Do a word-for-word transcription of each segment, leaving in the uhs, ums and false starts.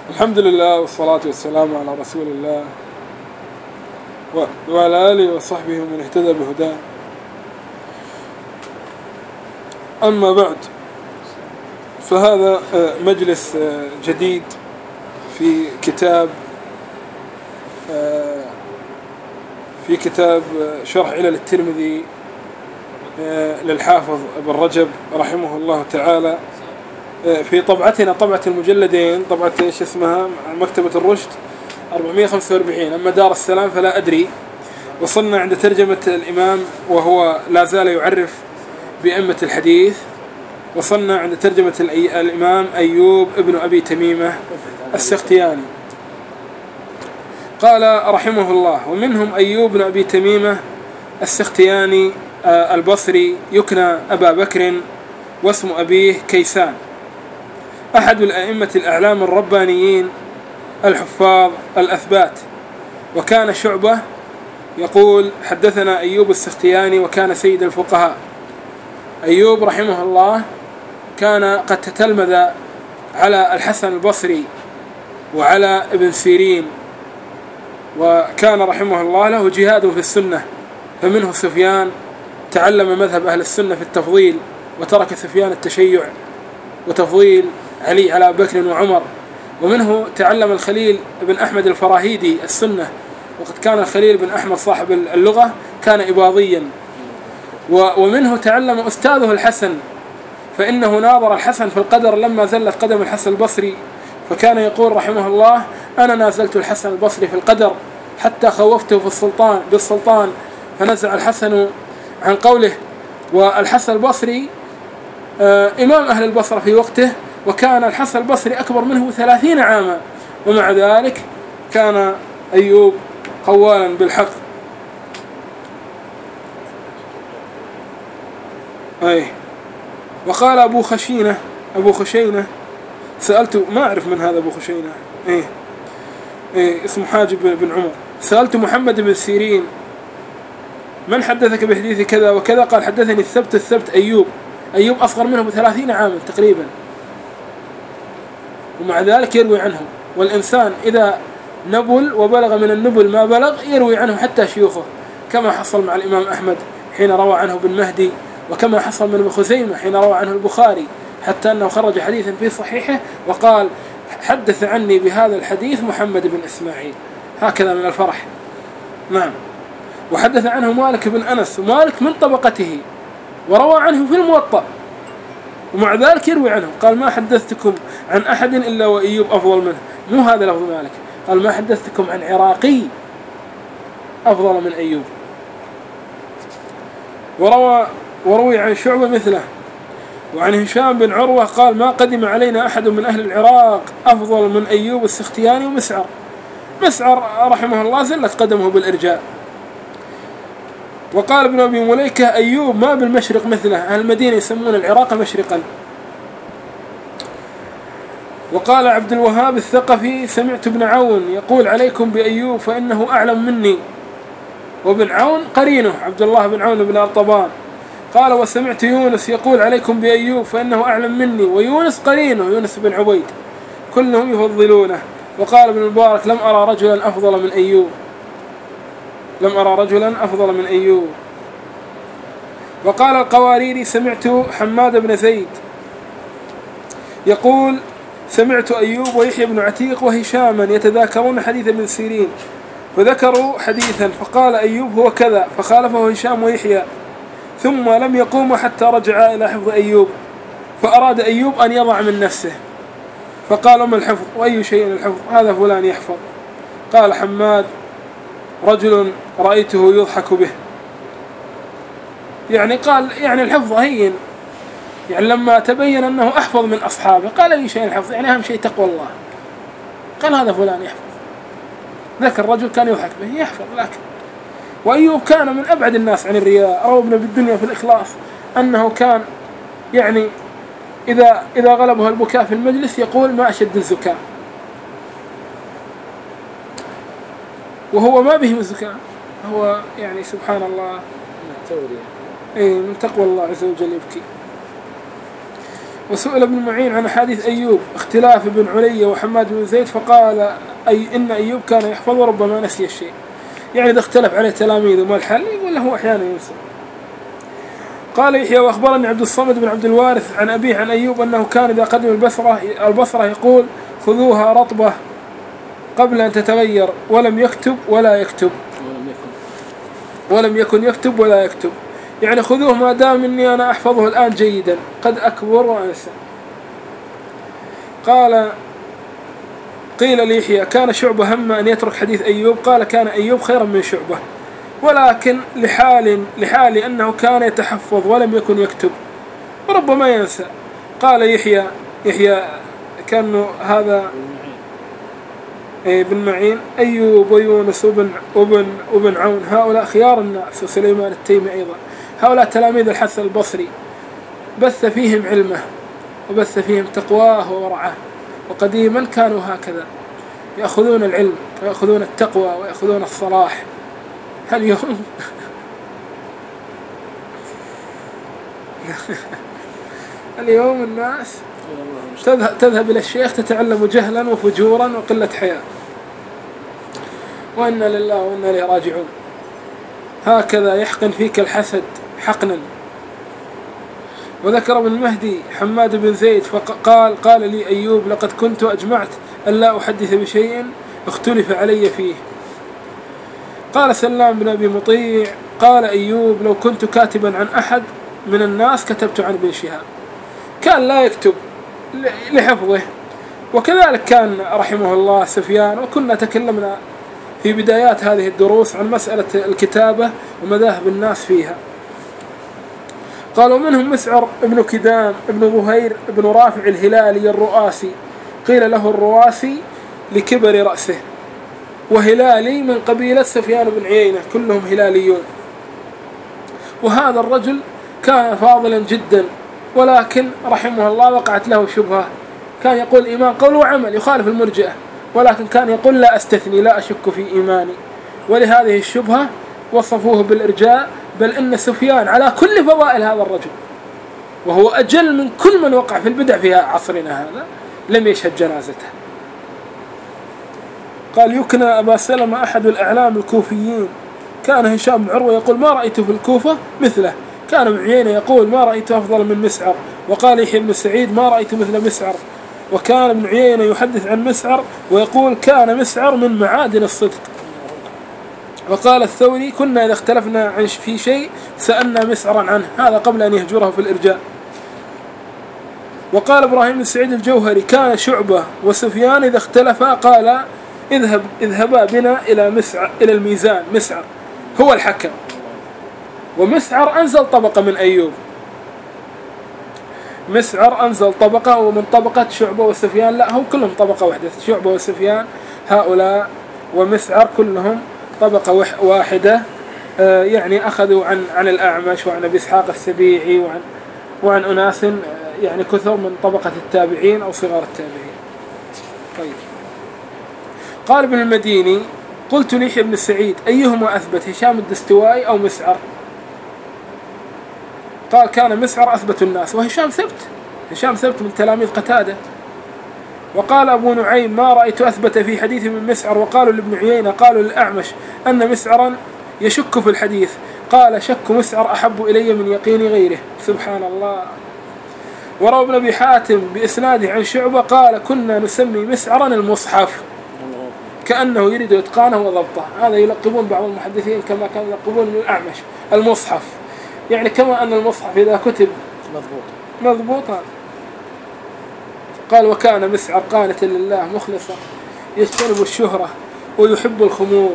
الحمد لله والصلاة والسلام على رسول الله وعلى آله وصحبه ومن اهتدى بهداه. أما بعد، فهذا مجلس جديد في كتاب في كتاب شرح علل الترمذي للحافظ ابن رجب رحمه الله تعالى، في طبعتنا طبعة المجلدين، طبعة ايش اسمها مكتبة الرشد أربعمائة وخمسة وأربعين. أما دار السلام فلا أدري. وصلنا عند ترجمة الإمام وهو لا زال يعرف بأئمة الحديث. وصلنا عند ترجمة الإمام أيوب ابن أبي تميمة السختياني. قال رحمه الله: ومنهم أيوب بن أبي تميمة السختياني البصري يكنى أبا بكر، واسم أبيه كيسان، أحد الأئمة الأعلام الربانيين الحفاظ الأثبات. وكان شعبة يقول: حدثنا أيوب السختياني، وكان سيد الفقهاء. أيوب رحمه الله كان قد تتلمذ على الحسن البصري وعلى ابن سيرين، وكان رحمه الله له جهاد في السنة، فمنه سفيان تعلم مذهب أهل السنة في التفضيل، وترك سفيان التشيع وتفضيل علي على بكر وعمر. ومنه تعلم الخليل بن أحمد الفراهيدي السنة، وقد كان الخليل بن أحمد صاحب اللغة كان إباضيا. ومنه تعلم أستاذه الحسن، فإنه ناظر الحسن في القدر لما زلت قدم الحسن البصري، فكان يقول رحمه الله: أنا نازلت الحسن البصري في القدر حتى خوفته في السلطان بالسلطان، فنزع الحسن عن قوله. والحسن البصري آه إمام أهل البصرة في وقته، وكان الحسن البصري أكبر منه ثلاثين عاما، ومع ذلك كان أيوب قوالا بالحق. أي. وقال أبو خشينة أبو خشينة سألت، ما أعرف من هذا أبو خشينة، إيه إيه اسمه حاجب بن عمر، سألت محمد بن سيرين: من حدثك بحديث كذا وكذا؟ قال: حدثني الثبت الثبت أيوب. أيوب أصغر منه بثلاثين عاما تقريبا، ومع ذلك يروي عنه. والإنسان إذا نبل وبلغ من النبل ما بلغ يروي عنه حتى شيوخه، كما حصل مع الإمام أحمد حين روى عنه بن مهدي، وكما حصل من ابن خزيمة حين روى عنه البخاري، حتى أنه خرج حديثا في صحيحه وقال: حدث عني بهذا الحديث محمد بن إسماعيل. هكذا من الفرح. نعم. وحدث عنه مالك بن أنس، ومالك من طبقته، وروى عنه في الموطأ، ومع ذلك يروي عنه. قال: ما حدثتكم عن أحد إلا وأيوب أفضل منه. مو هذا لفظ مالك، قال: ما حدثتكم عن عراقي أفضل من أيوب. وروى وروي عن شعبة مثله. وعن هشام بن عروة قال: ما قدم علينا أحد من أهل العراق أفضل من أيوب السختياني ومسعر. مسعر رحمه الله زلت قدمه بالإرجاء. وقال ابن أبي مليكة: أيوب ما بالمشرق مثله، أهل المدينة يسمون العراق مشرقا. وقال عبد الوهاب الثقفي: سمعت ابن عون يقول: عليكم بأيوب فإنه أعلم مني. وابن عون قرينه عبد الله بن عون بن الطبان. قال: وسمعت يونس يقول: عليكم بأيوب فإنه أعلم مني. ويونس قرينه يونس بن عبيد، كلهم يفضلونه. وقال ابن المبارك: لم أرى رجلا أفضل من أيوب لم أرى رجلا أفضل من أيوب. وقال القواريري: سمعت حماد بن زيد يقول: سمعت أيوب ويحيى بن عتيق وهشاما يتذاكرون حديث ابن سيرين، فذكروا حديثا فقال أيوب هو كذا، فخالفه هشام ويحيى، ثم لم يقوم حتى رجع إلى حفظ أيوب، فأراد أيوب أن يضع من نفسه، فقال: أم الحفظ؟ وأي شيء الحفظ؟ هذا فلان يحفظ. قال حماد: رجل رأيته يضحك به. يعني قال يعني الحفظ هين، يعني لما تبين أنه أحفظ من أصحابه قال: أي شيء الحفظ؟ يعني أهم شيء تقوى الله. قال: هذا فلان يحفظ. ذاك الرجل كان يضحك به يحفظ. لكن وأيوب كان من أبعد الناس عن الرياء. روى ابن بالدنيا في الإخلاص أنه كان يعني إذا إذا غلبه البكاء في المجلس يقول: ما أشد الزكاة، وهو ما به من الزكاة، هو يعني سبحان الله إيه من تقوى الله عز وجل يبكي. وسئل ابن معين عن حديث أيوب اختلاف ابن علي وحماد بن زيد فقال أي إن أيوب كان يحفظ وربما نسي الشيء، يعني إذا اختلف عليه تلاميذه ما الحل؟ يقول له أحيانا ينسى. قال يحيى وأخبرني عبد الصمد بن عبد الوارث عن أبيه عن أيوب أنه كان إذا قدم البصرة البصرة يقول خذوها رطبة قبل أن تتغير، ولم يكتب ولا يكتب ولم يكن يكتب ولا يكتب، يعني خذوه ما دام إني أنا أحفظه الآن جيدا، قد أكبر وأنسى. قال قيل ليحيى كان شعبة هم أن يترك حديث أيوب، قال كان أيوب خيرا من شعبة، ولكن لحال لحال أنه كان يتحفظ ولم يكن يكتب وربما ينسى. قال يحيى يحيى كان هذا ابن معين أيوب ويونس وابن وابن وابن عون هؤلاء خيار الناس، وسليمان التيمي أيضا، هؤلاء تلاميذ الحسن البصري، بث فيهم علمه وبث فيهم تقواه وورعه، وقديما كانوا هكذا يأخذون العلم ويأخذون التقوى ويأخذون الصلاح. هل يوم اليوم الناس تذهب إلى الشيخ تتعلم جهلا وفجورا وقلة حياة، وإنا لله وإنا إليه راجعون. هكذا يحقن فيك الحسد حقنا. وذكر ابن المهدي حماد بن زيد فقال قال لي أيوب لقد كنت أجمعت أن لا أحدث بشيء اختلف علي فيه. قال سلام بن أبي مطيع قال أيوب لو كنت كاتبا عن أحد من الناس كتبت عن ابن شهاب، كان لا يكتب لحفظه. وكذلك كان رحمه الله سفيان، وكنا تكلمنا في بدايات هذه الدروس عن مسألة الكتابة ومذاهب الناس فيها. قالوا منهم مسعر ابن كدام ابن ظهير ابن رافع الهلالي الرؤاسي، قيل له الرواسي لكبر رأسه، وهلالي من قبيلة سفيان بن عيينة، كلهم هلاليون. وهذا الرجل كان فاضلا جدا، ولكن رحمه الله وقعت له شبهة، كان يقول إيمان قول وعمل يخالف المرجئة، ولكن كان يقول لا أستثني لا أشك في إيماني، ولهذه الشبهة وصفوه بالإرجاء، بل إن سفيان على كل فضائل هذا الرجل، وهو أجل من كل من وقع في البدع في عصرنا هذا، لم يشهد جنازته. قال يكنى أبا سلمة أحد الأعلام الكوفيين، كان هشام بن عروة يقول ما رأيت في الكوفة مثله، كان ابن عيينة يقول ما رأيت أفضل من مسعر، وقال يحيى بن سعيد ما رأيت مثل مسعر، وكان ابن عيينة يحدث عن مسعر ويقول كان مسعر من معادن الصدق. وقال الثوري كنا إذا اختلفنا عن في شيء سألنا مسعرا عنه، هذا قبل أن يهجره في الإرجاء. وقال إبراهيم بن سعيد الجوهري كان شعبة وسفيان إذا اختلفا قال اذهب اذهبا بنا إلى مسعر إلى الميزان، مسعر هو الحكم، ومسعر أنزل طبقة من أيوب، مسعر أنزل طبقة ومن طبقة شعبة وسفيان، لا هم كلهم طبقة واحدة، شعبة وسفيان هؤلاء ومسعر كلهم طبقة واحدة، آه يعني أخذوا عن عن الأعمش وعن أبي إسحاق السبيعي وعن وعن أناس آه يعني كثر من طبقة التابعين أو صغار التابعين. طيب قال ابن المديني قلت ليحيى بن سعيد أيهما أثبت هشام الدستوائي أو مسعر؟ قال كان مسعر أثبت الناس، وهشام ثبت، هشام ثبت من تلاميذ قتادة. وقال أبو نعيم ما رأيت أثبت في حديث من مسعر، وقالوا لابن عيينة قالوا للأعمش أن مسعرا يشك في الحديث، قال شك مسعر أحب إلي من يقين غيره، سبحان الله. وروى ابن أبي حاتم بإسناده عن شعبة قال كنا نسمي مسعرا المصحف، كأنه يريد إتقانه وضبطه، هذا يلقبون بعض المحدثين كما كانوا يلقبون الأعمش المصحف، يعني كما أن المصحف إذا كتب مضبوط مضبوطا. قال وكان مسعر قانتا لله مخلصا يجتنب الشهرة ويحب الخمول.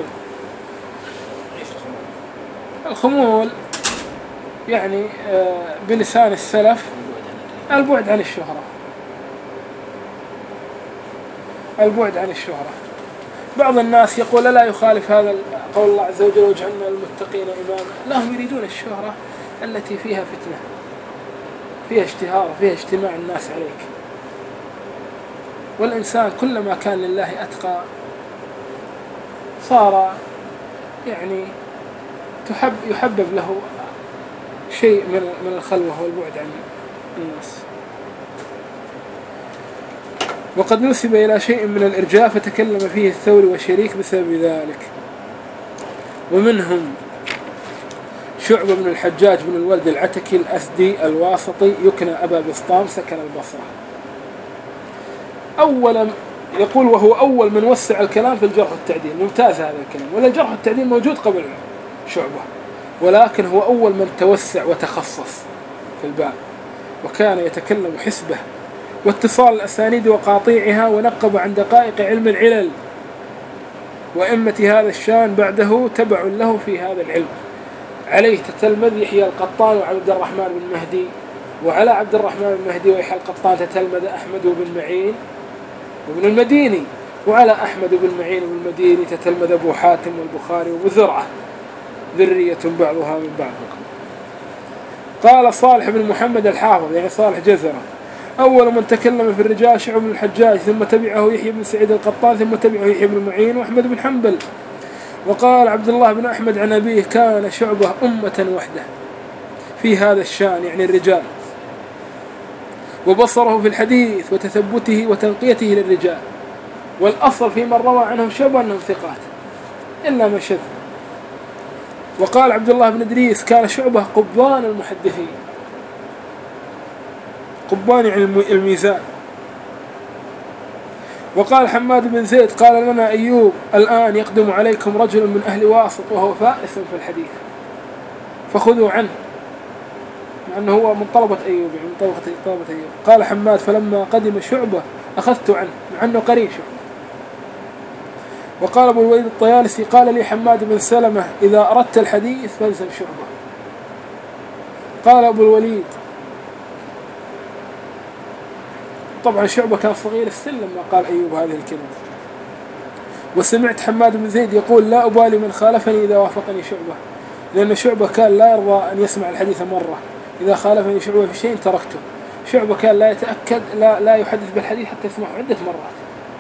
الخمول يعني بلسان السلف البعد عن الشهرة، البعد عن الشهرة. بعض الناس يقول لا يخالف هذا قول الله عز وجل واجعلنا المتقين إماما، لا هم يريدون الشهرة التي فيها فتنة، فيها اشتهار، فيها اجتماع الناس عليك. والإنسان كلما كان لله أتقى صار يعني تحب يحبب له شيء من من الخلوة والبعد عن الناس. وقد نسب إلى شيء من الإرجاء فتكلم فيه الثوري والشريك بسبب ذلك. ومنهم شعبة بن الحجاج بن الولد العتكي الأسدي الواسطي يكنى أبا بسطام سكن البصرة. أولا يقول وهو أول من وسع الكلام في الجرح والتعديل. ممتاز هذا الكلام. ولا الجرح والتعديل موجود قبل شعبة، ولكن هو أول من توسع وتخصص في الباب، وكان يتكلم حسبه واتصال الأسانيد وقاطيعها، ونقب عن دقائق علم العلل، وإمة هذا الشان بعده تبع له في هذا العلم. عليه تتلمذ يحيى القطان وعبد الرحمن بن مهدي، وعلى عبد الرحمن بن مهدي ويحيى القطان تتلمذ أحمد بن معين وابن المديني، وعلى أحمد بن معين وابن المديني تتلمذ أبو حاتم والبخاري وابو زرعة، ذرية بعضها من بعض. قال صالح بن محمد الحافظ يعني صالح جزرة أول من تكلم في الرجال شعب بن الحجاج، ثم تبعه يحيى بن سعيد القطان، ثم تبعه يحيى بن معين وأحمد بن حنبل. وقال عبد الله بن أحمد عن أبيه كان شعبة أمة وحده في هذا الشان يعني الرجال، وبصره في الحديث وتثبته وتنقيته للرجال، والأصل في من روى عنهم شعبة أنهم ثقات إلا من شذ. وقال عبد الله بن إدريس كان شعبة قبان المحدثين، قبان يعني الميزان. وقال حماد بن زيد قال لنا أيوب الآن يقدم عليكم رجل من أهل واسط وهو فائس في الحديث فخذوا عنه، مع أنه هو من طلبة أيوب يعني من طلبة, طلبة أيوب. قال حماد فلما قدم شعبة أخذت عنه مع أنه قرين شعبة. وقال أبو الوليد الطيالسي قال لي حماد بن سلمة إذا أردت الحديث فالزم شعبة. قال أبو الوليد طبعا شعبة كان صغير السن لما قال أيوب هذه الكلمة. وسمعت حماد بن زيد يقول لا أبالي من خالفني إذا وافقني شعبة، لأن شعبة كان لا يرضى أن يسمع الحديث مرة، إذا خالفني شعبة في شيء تركته. شعبة كان لا يتأكد لا, لا يحدث بالحديث حتى يسمعه عدة مرات.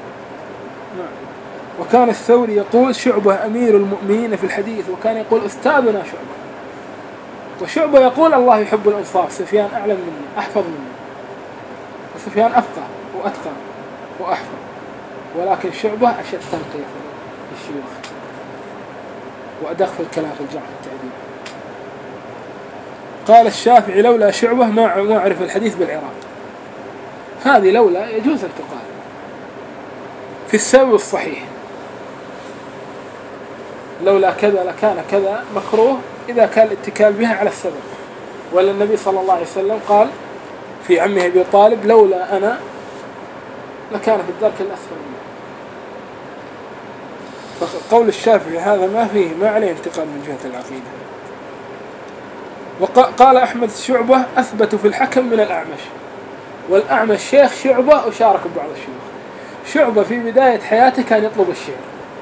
وكان الثوري يقول شعبة أمير المؤمنين في الحديث، وكان يقول أستاذنا شعبة. وشعبة يقول الله يحب الأنصاف، سفيان أعلم مني أحفظ مني، وسفيان أفقه وأتقن وأحفظ، ولكن شعبة أشد تنقية في الشيوخ وأدق في الكلام في الجرح والتعديل. قال الشافعي لولا شعبة ما ما عرف الحديث بالعراق. هذه لولا يجوز أن تقال في السبب الصحيح، لولا كذا لكان كذا مكروه إذا كان الاتكال بها على السبب. ولا النبي صلى الله عليه وسلم قال في عمه أبي طالب لولا أنا لكان في الدرك الأسفل منه. فقول الشافعي هذا ما فيه ما عليه انتقال من جهة العقيدة. وقال أحمد شعبة أثبت في الحكم من الأعمش، والأعمش شيخ شعبة وشارك بعض الشيوخ. شعبة في بداية حياته كان يطلب الشعر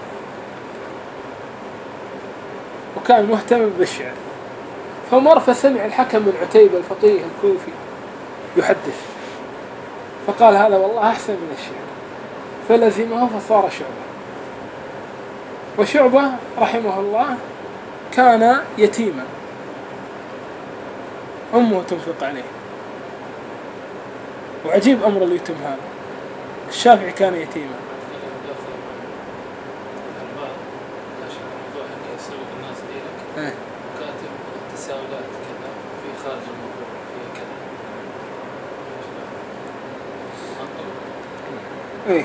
وكان مهتم بالشعر، فمر فسمع الحكم من عتيبة الفقيه الكوفي يحدث فقال هذا والله أحسن من الشعر، فلزمه فصار شعبة. وشعبة رحمه الله كان يتيما، أمه تنفق عليه، وعجيب أمر اليتيم هذا. الشافعي كان يتيما. كاتب التساؤلات كذا في خارج الموضوع في كذا. ايه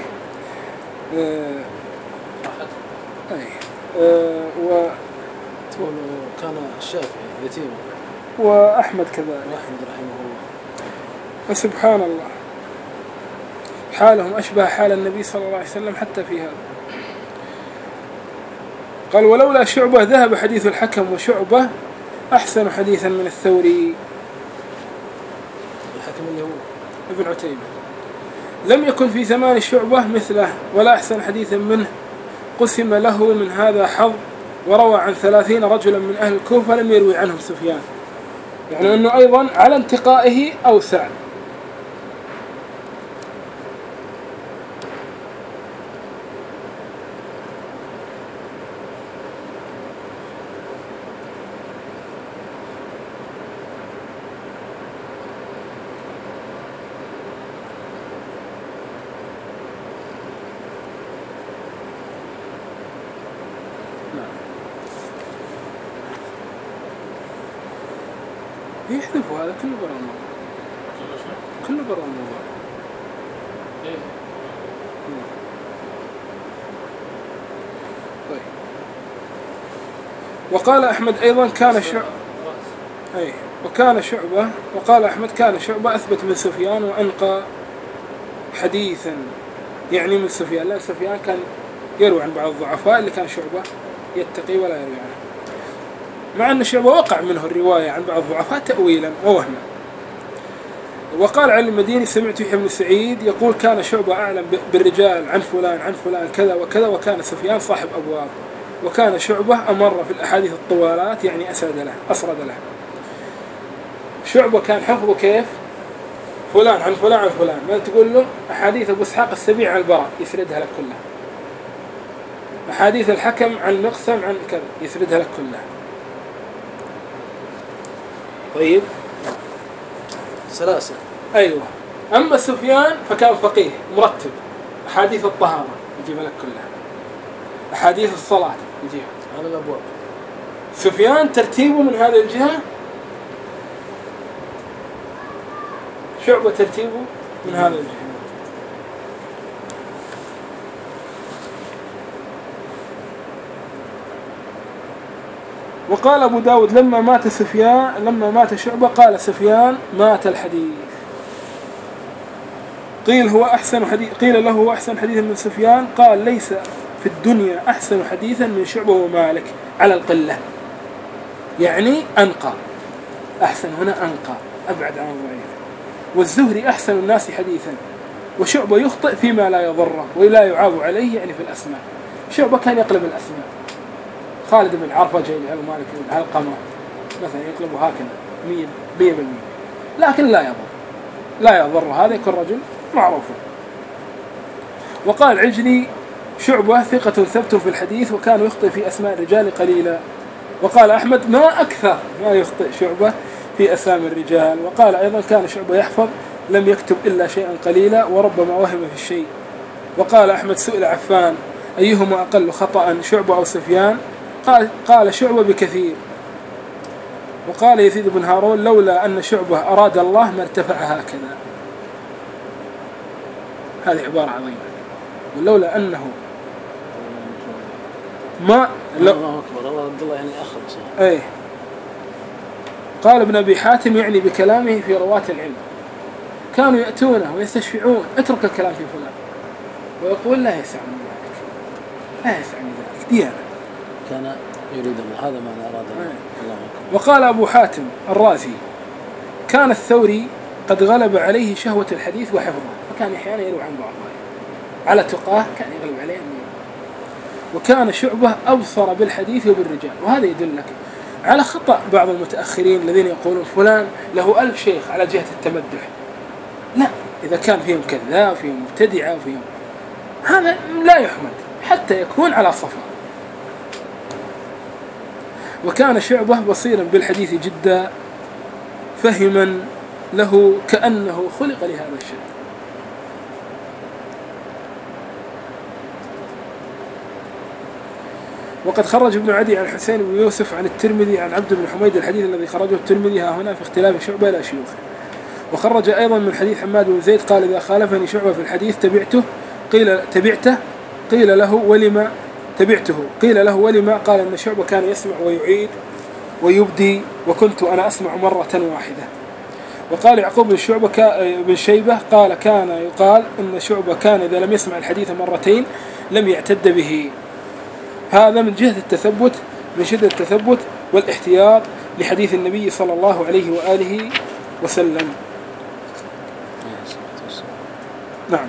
ايه اه و تقول كان الشافعي يتيما وأحمد كذلك وأحمد رحمه الله. وسبحان الله حالهم أشبه حال النبي صلى الله عليه وسلم حتى في هذا. قال ولولا شعبة ذهب حديث الحكم، وشعبة أحسن حديثا من الثوري. الحكم اللي هو ابن عتيبة لم يكن في زمان الشعبة مثله ولا أحسن حديثا منه، قسم له من هذا حظ، وروى عن ثلاثين رجلا من أهل الكوفة لم يروي عنهم سفيان، يعني أنه أيضا على انتقائه أوسع. يحذفوا هذا كله برا الموضوع، كله برا الموضوع. طيب. وقال أحمد أيضا كان شعبة أي وكان شعبة وقال أحمد كان شعبة أثبت من سفيان وأنقى حديثا، يعني من سفيان، لا سفيان كان يروي عن بعض الضعفاء اللي كان شعبة يتقي ولا يروي عنه، مع أن شعبة وقع منه الرواية عن بعض الضعفاء تأويلا ووهما. وقال علي المديني سمعت يحيى بن سعيد يقول كان شعبة أعلم بالرجال عن فلان عن فلان كذا وكذا، وكان سفيان صاحب أبواب، وكان شعبة أمر في الأحاديث الطوالات، يعني أسرد له أسرد له. شعبة كان حفظه كيف؟ فلان عن فلان عن فلان، ما تقول له أحاديث أبو إسحاق السبيع عن البراء يسردها لك كلها، أحاديث الحكم عن مقسم عن كذا يسردها لك كلها. طيب سلاسل. أيوة. أما سفيان فكان فقيه مرتب، أحاديث الطهارة يجيبها لك كلها، أحاديث الصلاة يجيبها على الأبواب. سفيان ترتيبه من هذه الجهة، شعبة ترتيبه من هذا الجهة. وقال أبو داود لما مات سفيان لما مات شعبة قال سفيان مات الحديث، قيل هو أحسن حديث قيل له هو أحسن حديثا من سفيان، قال ليس في الدنيا أحسن حديثا من شعبة ومالك على القلة، يعني أنقى، أحسن هنا أنقى أبعد عن الضعيف. والزهري أحسن الناس حديثا، وشعبة يخطئ فيما لا يضره ولا يعاب عليه، يعني في الأسماء. شعبة كان يقلب الأسماء، خالد بن عرفة جاي على مالك بن علقمة مثلا يقلبه هكذا مية مية بالمية، لكن لا يضر لا يضر هذا يكون رجل معروف. وقال عجلي شعبة ثقة ثبت في الحديث، وكان يخطئ في أسماء الرجال قليلا. وقال أحمد ما أكثر ما يخطئ شعبة في أسامي الرجال. وقال أيضا كان شعبة يحفظ لم يكتب إلا شيئا قليلا، وربما وهم في الشيء. وقال أحمد سئل عفان أيهما أقل خطأ شعبة أو سفيان؟ قال, قال شعبة بكثير. وقال يزيد بن هارون لولا أن شعبة أراد الله ما ارتفع هكذا. هذه عبارة عظيمة. ولولا أنه ما الله أكبر الله رد الله يعني أخلص. أيه. قال ابن أبي حاتم يعني بكلامه في رواة العلم كانوا يأتونه ويستشفعون اترك الكلام في فلان، ويقول لا يسعني ذلك لا يسعني ذلك ديانة، كان يريد الله هذا ما أراد الله. الله أكبر. وقال أبو حاتم الرازي كان الثوري قد غلب عليه شهوة الحديث وحفظه، فكان أحيانا يروي عن بعض على تقاه كان يغلب عليه أمين. وكان شعبة أبصر بالحديث وبالرجال، وهذا يدلك على خطأ بعض المتأخرين الذين يقولون فلان له ألف شيخ على جهة التمدح. لا، إذا كان فيهم كذاب فيهم مبتدعة فيهم هذا لا يحمد حتى يكون على صفا. وكان شعبة بصيرا بالحديث جدا فهما له كأنه خلق لهذا الشيء. وقد خرج ابن عدي عن حسين بن يوسف عن الترمذي عن عبد بن حميد الحديث الذي خرجه الترمذي ها هنا في اختلاف شعبة إلى شيوخه. وخرج أيضا من حديث حماد بن زيد قال إذا خالفني شعبة في الحديث تبعته قيل تبعته قيل له ولما تبعته قيل له ولما قال إن شعبة كان يسمع ويعيد ويبدي وكنت أنا أسمع مرة واحدة. وقال يعقوب بن شعبة بن شيبة قال كان يقال إن شعبة كان إذا لم يسمع الحديث مرتين لم يعتد به. هذا من جهة التثبت من شدة التثبت والاحتياط لحديث النبي صلى الله عليه وآله وسلم. نعم.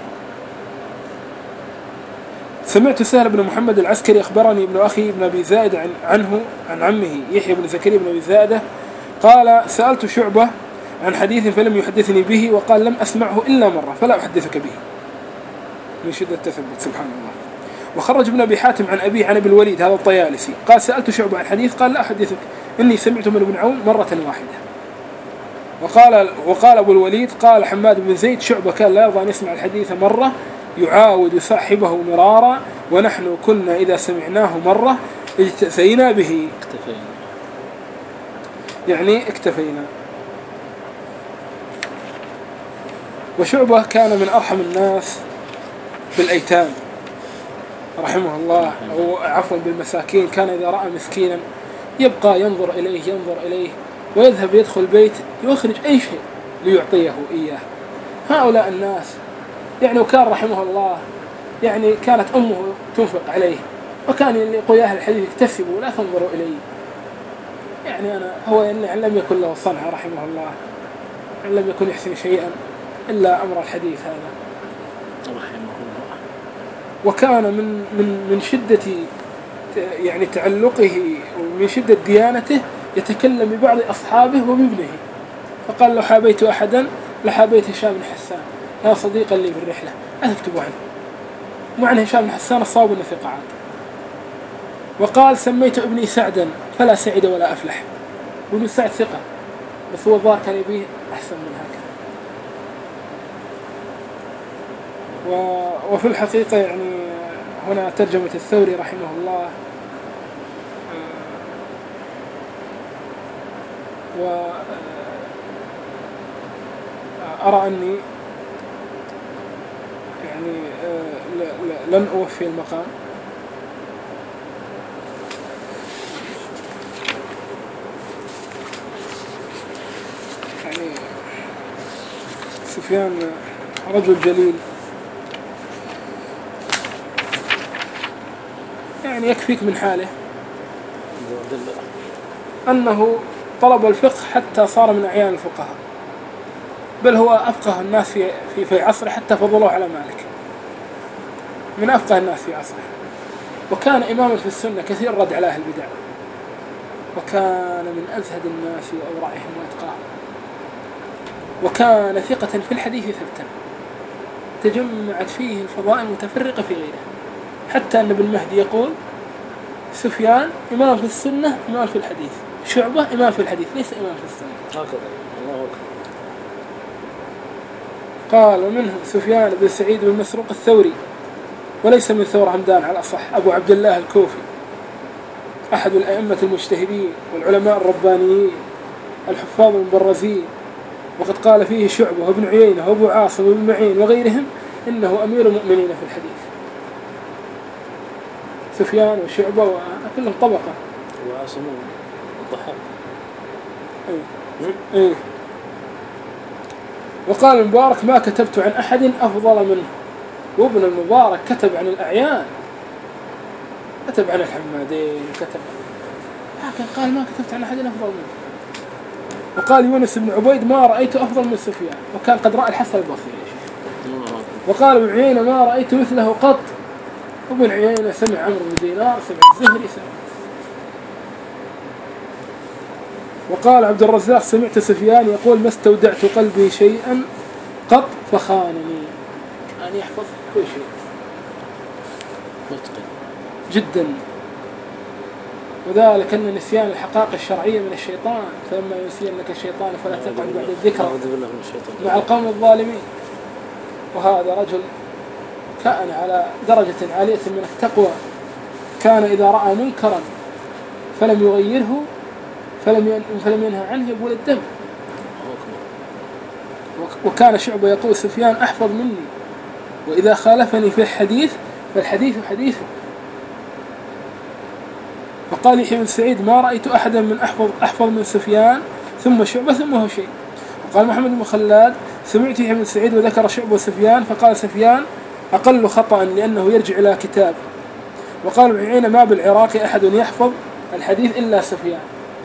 سمعت سهل بن محمد العسكري أخبرني ابن أخي ابن أبي زائدة عن عنه عن عمه يحيى بن زكريا بن أبي زائدة قال سألت شعبة عن حديث فلم يحدثني به وقال لم أسمعه إلا مرة فلا أحدثك به. من شدة التثبت سبحان الله. وخرج ابن أبي حاتم عن أبيه عن أبي الوليد هذا الطيالسي قال سألت شعبة عن حديث قال لا أحدثك إني سمعت من ابن عون مرة واحدة. وقال وقال أبو الوليد قال حماد بن زيد شعبة كان لا يرضى أن يسمع الحديث مرة يعاود صاحبه مرارا ونحن كنا إذا سمعناه مرة اجتثينا به اكتفينا يعني اكتفينا. وشعبة كان من أرحم الناس بالأيتام رحمه الله، أو عفوا بالمساكين. كان إذا رأى مسكينا يبقى ينظر إليه ينظر إليه ويذهب يدخل البيت يخرج أي شيء ليعطيه إياه. هؤلاء الناس يعني، وكان رحمه الله يعني كانت أمه تنفق عليه، وكان اللي يقول أهل الحديث اكتسبوا لا تنظروا إليه. يعني أنا هو يعني لم يكن له صنعة رحمه الله، لم يكن يحسن شيئا إلا أمر الحديث هذا رحمه الله. وكان من من من شدة يعني تعلقه ومن شدة ديانته يتكلم ببعض أصحابه وبابنه، فقال لو حابيت أحدا لحابيت هشام بن حسان، يا صديقا لي بالرحلة أكتب عنه. معنى هشام بن حسان الصواب أنه ثقة عاد. وقال سميت ابني سعدا فلا سعد ولا أفلح، وابن سعد ثقة بس هو الظاهر كان يبيه أحسن من هكذا. وفي الحقيقة يعني هنا ترجمة الثوري رحمه الله، وأرى أني يعني لن أوفي المقام. يعني سفيان رجل جليل، يعني يكفيك من حاله أنه طلب الفقه حتى صار من أعيان الفقهاء، بل هو أفقه الناس في في في عصره حتى فضلوه على مالك، من أفقه الناس في عصره. وكان إماما في السنة كثير رد على أهل البدع، وكان من أزهد الناس وأورعهم وأتقاهم، وكان ثقة في الحديث ثبتا تجمعت فيه الفضائل متفرقة في غيره، حتى أن ابن مهدي يقول سفيان إمام في السنة إمام في الحديث، شعبة إمام في الحديث ليس إمام في السنة. هكذا الله أكبر. قال ومنهم سفيان بن سعيد بن مسروق الثوري، وليس من ثور همدان على الأصح، أبو عبد الله الكوفي، أحد الأئمة المجتهدين والعلماء الربانيين الحفاظ المبرزين، وقد قال فيه شعبة وابن عيينة وابو عاصم وابن معين وغيرهم إنه أمير المؤمنين في الحديث. سفيان وشعبة وكلهم طبقة. وعاصم الضحاك. أيه. أيه. وقال المبارك ما كتبت عن أحد أفضل منه، وابن المبارك كتب عن الأعيان، كتب عن الحمادين وكتب، لكن قال ما كتبت عن أحد أفضل منه. وقال يونس بن عبيد ما رأيت أفضل من سفيان، وكان قد رأى الحسن البصري. وقال ابن عيينة ما رأيت مثله قط، وابن عيينة سمع عمرو بن دينار، سمع الزهري، سمع. وقال عبد الرزاق سمعت سفيان يقول ما استودعت قلبي شيئا قط فخانني، أن يحفظ كل شيء متقن جدا. وذلك أن نسيان الحقائق الشرعية من الشيطان، فلما ينسينك الشيطان فلا تقعد بعد الذكر مع القوم الظالمين. وهذا رجل كان على درجة عالية من التقوى، كان إذا رأى منكرا فلم يغيره فلم فلم ينهى عنه يبول الدم. وكان شعبة يقول سفيان أحفظ مني، وإذا خالفني في الحديث فالحديث حديثه. وقال يحيى بن سعيد ما رأيت أحدا من أحفظ أحفظ من سفيان ثم شعبة ثم هو شيء. وقال محمد بن خلاد سمعت يحيى بن سعيد وذكر شعبة وسفيان فقال سفيان أقل خطأ لأنه يرجع إلى كتاب. وقال ابن عيينة ما بالعراق أحد يحفظ الحديث إلا سفيان.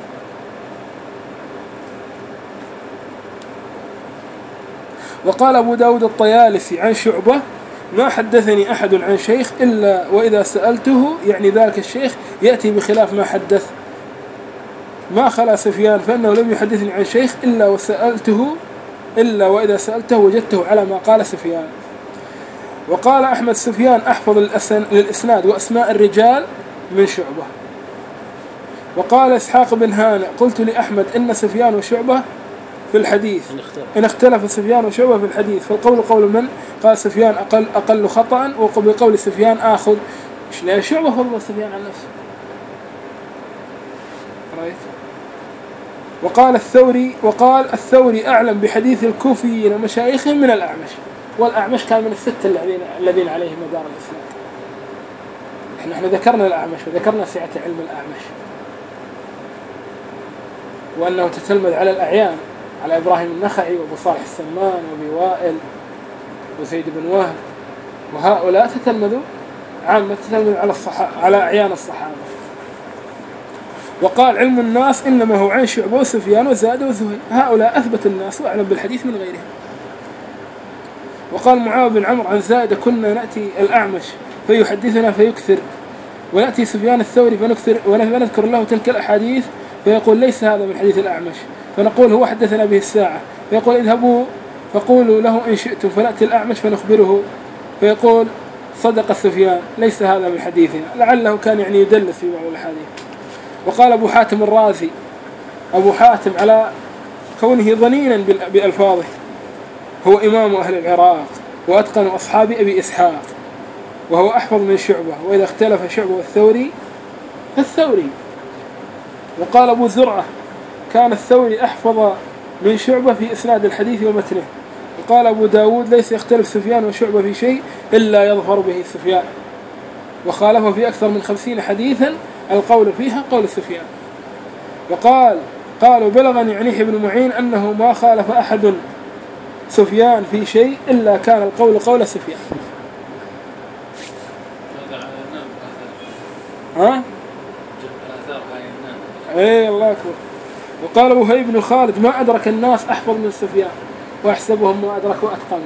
وقال أبو داود الطيالسي عن شعبة ما حدثني أحد عن شيخ إلا وإذا سألته يعني ذلك الشيخ يأتي بخلاف ما حدث، ما خلا سفيان فإنه لم يحدثني عن شيخ إلا وسألته إلا وإذا سألته وجدته على ما قال سفيان. وقال أحمد سفيان أحفظ للإسناد وأسماء الرجال من شعبة. وقال إسحاق بن هانئ قلت لأحمد إن سفيان وشعبة في الحديث إن اختلف سفيان وشعبة في الحديث فالقول قول من؟ قال سفيان أقل أقل خطأ، وبقول سفيان آخذ لأن شعبة فضل سفيان عن نفسه. رأيت؟ وقال الثوري وقال الثوري أعلم بحديث الكوفيين ومشايخهم من الأعمش، والأعمش كان من الستة الذين الذين عليه مدار الإسناد. احنا احنا ذكرنا الأعمش وذكرنا سعة علم الأعمش، وأنه تتلمذ على الأعيان، على إبراهيم النخعي وأبو صالح السمان وأبي وائل وزيد بن وهب، وهؤلاء تتلمذوا عامة تتلمذ على الصحابة على أعيان الصحابة. وقال علم الناس إنما هو عن شعبة وسفيان وزاد وزهير، هؤلاء أثبت الناس وأعلم بالحديث من غيرهم. وقال معاذ بن عمرو عن زائدة كنا نأتي الأعمش فيحدثنا فيكثر، ونأتي سفيان الثوري فنكثر ونذكر له تلك الأحاديث فيقول ليس هذا من حديث الأعمش، فنقول هو حدثنا به الساعة، فيقول اذهبوا فقولوا له إن شئتم، فنأتي الأعمش فنخبره فيقول صدق سفيان ليس هذا من حديثنا، لعله كان يعني يدلس في بعض الأحاديث. وقال أبو حاتم الرازي، أبو حاتم على كونه ظنينا بألفاظه هو إمام أهل العراق وأتقن أصحاب أبي إسحاق، وهو أحفظ من شعبة، وإذا اختلف شعبة والثوري فالثوري. وقال أبو زرعة كان الثوري أحفظ من شعبة في إسناد الحديث ومتنه. وقال أبو داود ليس يختلف سفيان وشعبة في شيء إلا يظفر به سفيان، وخالفه في أكثر من خمسين حديثا القول فيها قول سفيان. وقال قالوا بلغني عن يحيى بن معين أنه ما خالف أحد سفيان في شيء إلا كان القول قول سفيان. ها؟ ايه الله أكبر. وقال أبو هيب بن خالد ما أدرك الناس أحفظ من سفيان وأحسبهم ما أدركوا أتقن.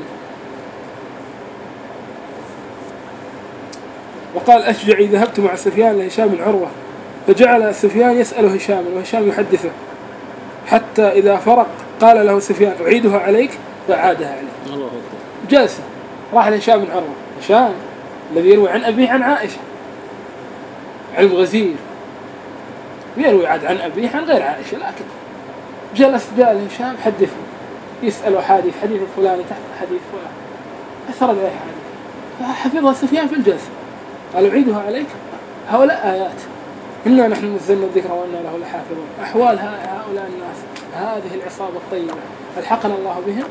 وقال أشجعي ذهبت مع سفيان لهشام بن عروة فجعل سفيان يسأل هشام وهشام يحدثه، حتى إذا فرق قال له سفيان أعيدها عليك فعادها عليه. جلس راح لهشام بن عروة، هشام الذي يروي عن أبيه عن عائشة علم غزير، يروي عاد عن أبيه عن غير عائشة، لكن جلس جاء هشام حدثه يسأل حديث حديث الفلاني تحت حديث فلان، أثر له حديث فحفظها سفيان في الجلسة قال أعيدها عليك. هؤلاء آيات إنا نحن نزلنا الذكر وإنا له لحافظون. أحوال هؤلاء الناس هذه العصابة الطيبة ألحقنا الله بهم،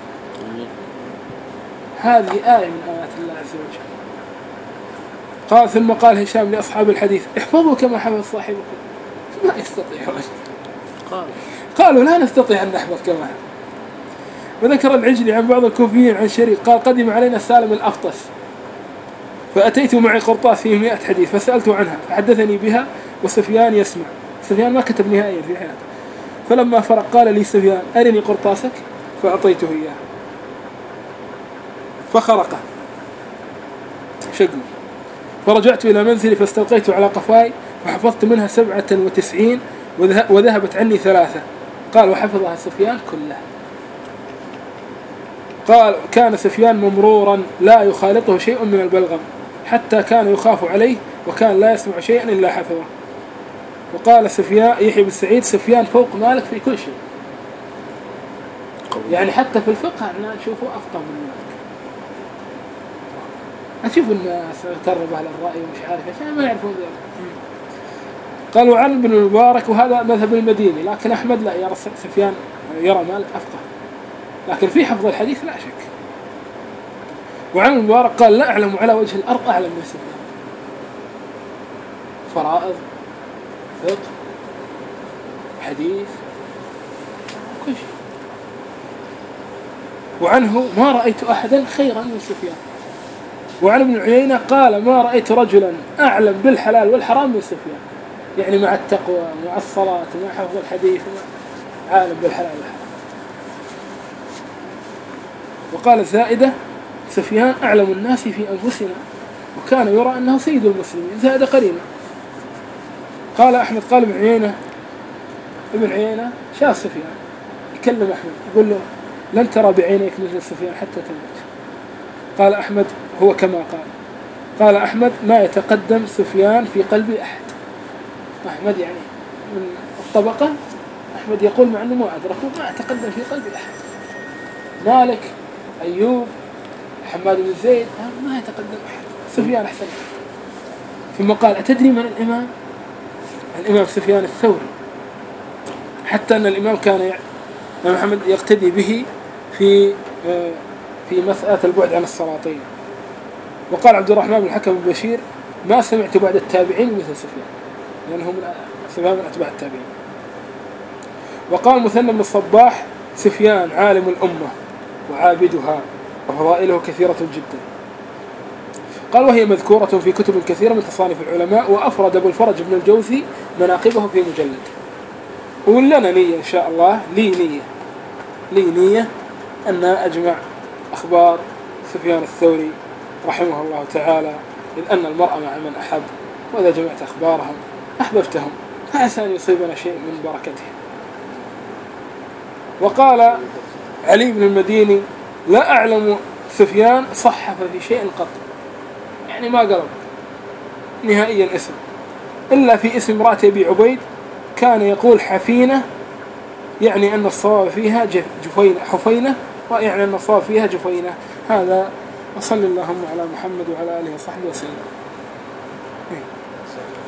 هذه آية من آيات الله عز وجل. قال ثم قال هشام لأصحاب الحديث احفظوا كما حفظ صاحبكم، ما يستطيعون. قال قالوا لا نستطيع أن نحفظ كما حفظ. وذكر العجلي عن بعض الكوفيين عن شريك قال قدم علينا سالم الأفطس فأتيت معي قرطاس فيه مئة حديث فسألته عنها فحدثني بها وسفيان يسمع. سفيان ما كتب نهائيا في حياته، فلما فرق قال لي سفيان أرني قرطاسك فأعطيته إياه فخرقه شقه، فرجعت إلى منزلي فاستلقيت على قفاي فحفظت منها سبعة وتسعين وذهبت عني ثلاثة. قال وحفظها سفيان كلها. قال كان سفيان ممرورا لا يخالطه شيء من البلغم حتى كان يخاف عليه وكان لا يسمع شيئا إلا حفظه. وقال سفيان يحيى بن سعيد سفيان فوق مالك في كل شيء، يعني حتى في الفقه احنا نشوفه أفضل من مالك. أشوف الناس تربى على الرأي ومش عارف عشان ما يعرفون ذلك. قال وعن بن المبارك وهذا مذهب المديني، لكن أحمد لا يرى سفيان يرى مالك أفضل، لكن في حفظ الحديث لا شك. وعن المبارك قال لا أعلم على وجه الأرض أعلم من سفيان، فرائض فقه حديث كل شيء. وعنه ما رأيت أحدا خيرا من سفيان. وعن ابن عيينة قال ما رأيت رجلا أعلم بالحلال والحرام من سفيان، يعني مع التقوى مع الصلاة مع حفظ الحديث مع عالم بالحلال والحرام. وقال زائدة سفيان أعلم الناس في أنفسنا وكان يرى أنه سيد المسلمين. زائدة قرينة. قال أحمد قال ابن عيينة ابن عيينة شاف سفيان يكلم أحمد يقول له لن ترى بعينيك مثل سفيان حتى تموت. قال أحمد هو كما قال. قال أحمد ما يتقدم سفيان في قلب أحد. أحمد يعني من الطبقة، أحمد يقول مع أنه ما أدركه ما يتقدم في قلب أحد. مالك أيوب حماد بن زيد ما يتقدم أحد، سفيان أحسن. ثم قال أتدري من الإمام؟ الإمام سفيان الثوري حتى أن الإمام كان يعني محمد يقتدي به في في مسألة البعد عن السلاطين. وقال عبد الرحمن بن الحكم بن بشير ما سمعت بعد التابعين مثل سفيان، لأنه من سفيان من أتباع التابعين. وقال مثنى بن الصباح سفيان عالم الأمة وعابدها وفضائله كثيرة جدا. قال وهي مذكورة في كتب كثيرة من تصانيف العلماء، وأفرد أبو الفرج بن الجوزي مناقبه في مجلد. ولنا نية إن شاء الله، لي نية لي نية أن أجمع أخبار سفيان الثوري رحمه الله تعالى، إذ أن المرء مع من أحب، وإذا جمعت أخبارهم أحببتهم، فعسى أن يصيبنا شيء من بركتهم. وقال علي بن المديني لا أعلم سفيان صحف في شيء قط، يعني ما قرب نهائيا اسم إلا في اسم امرأة أبي عبيد كان يقول حفينة، يعني أن الصواب فيها جفينة حفينة، ويعني أن الصواب فيها جفينة. هذا وصلى اللهم على محمد وعلى آله وصحبه وسلم.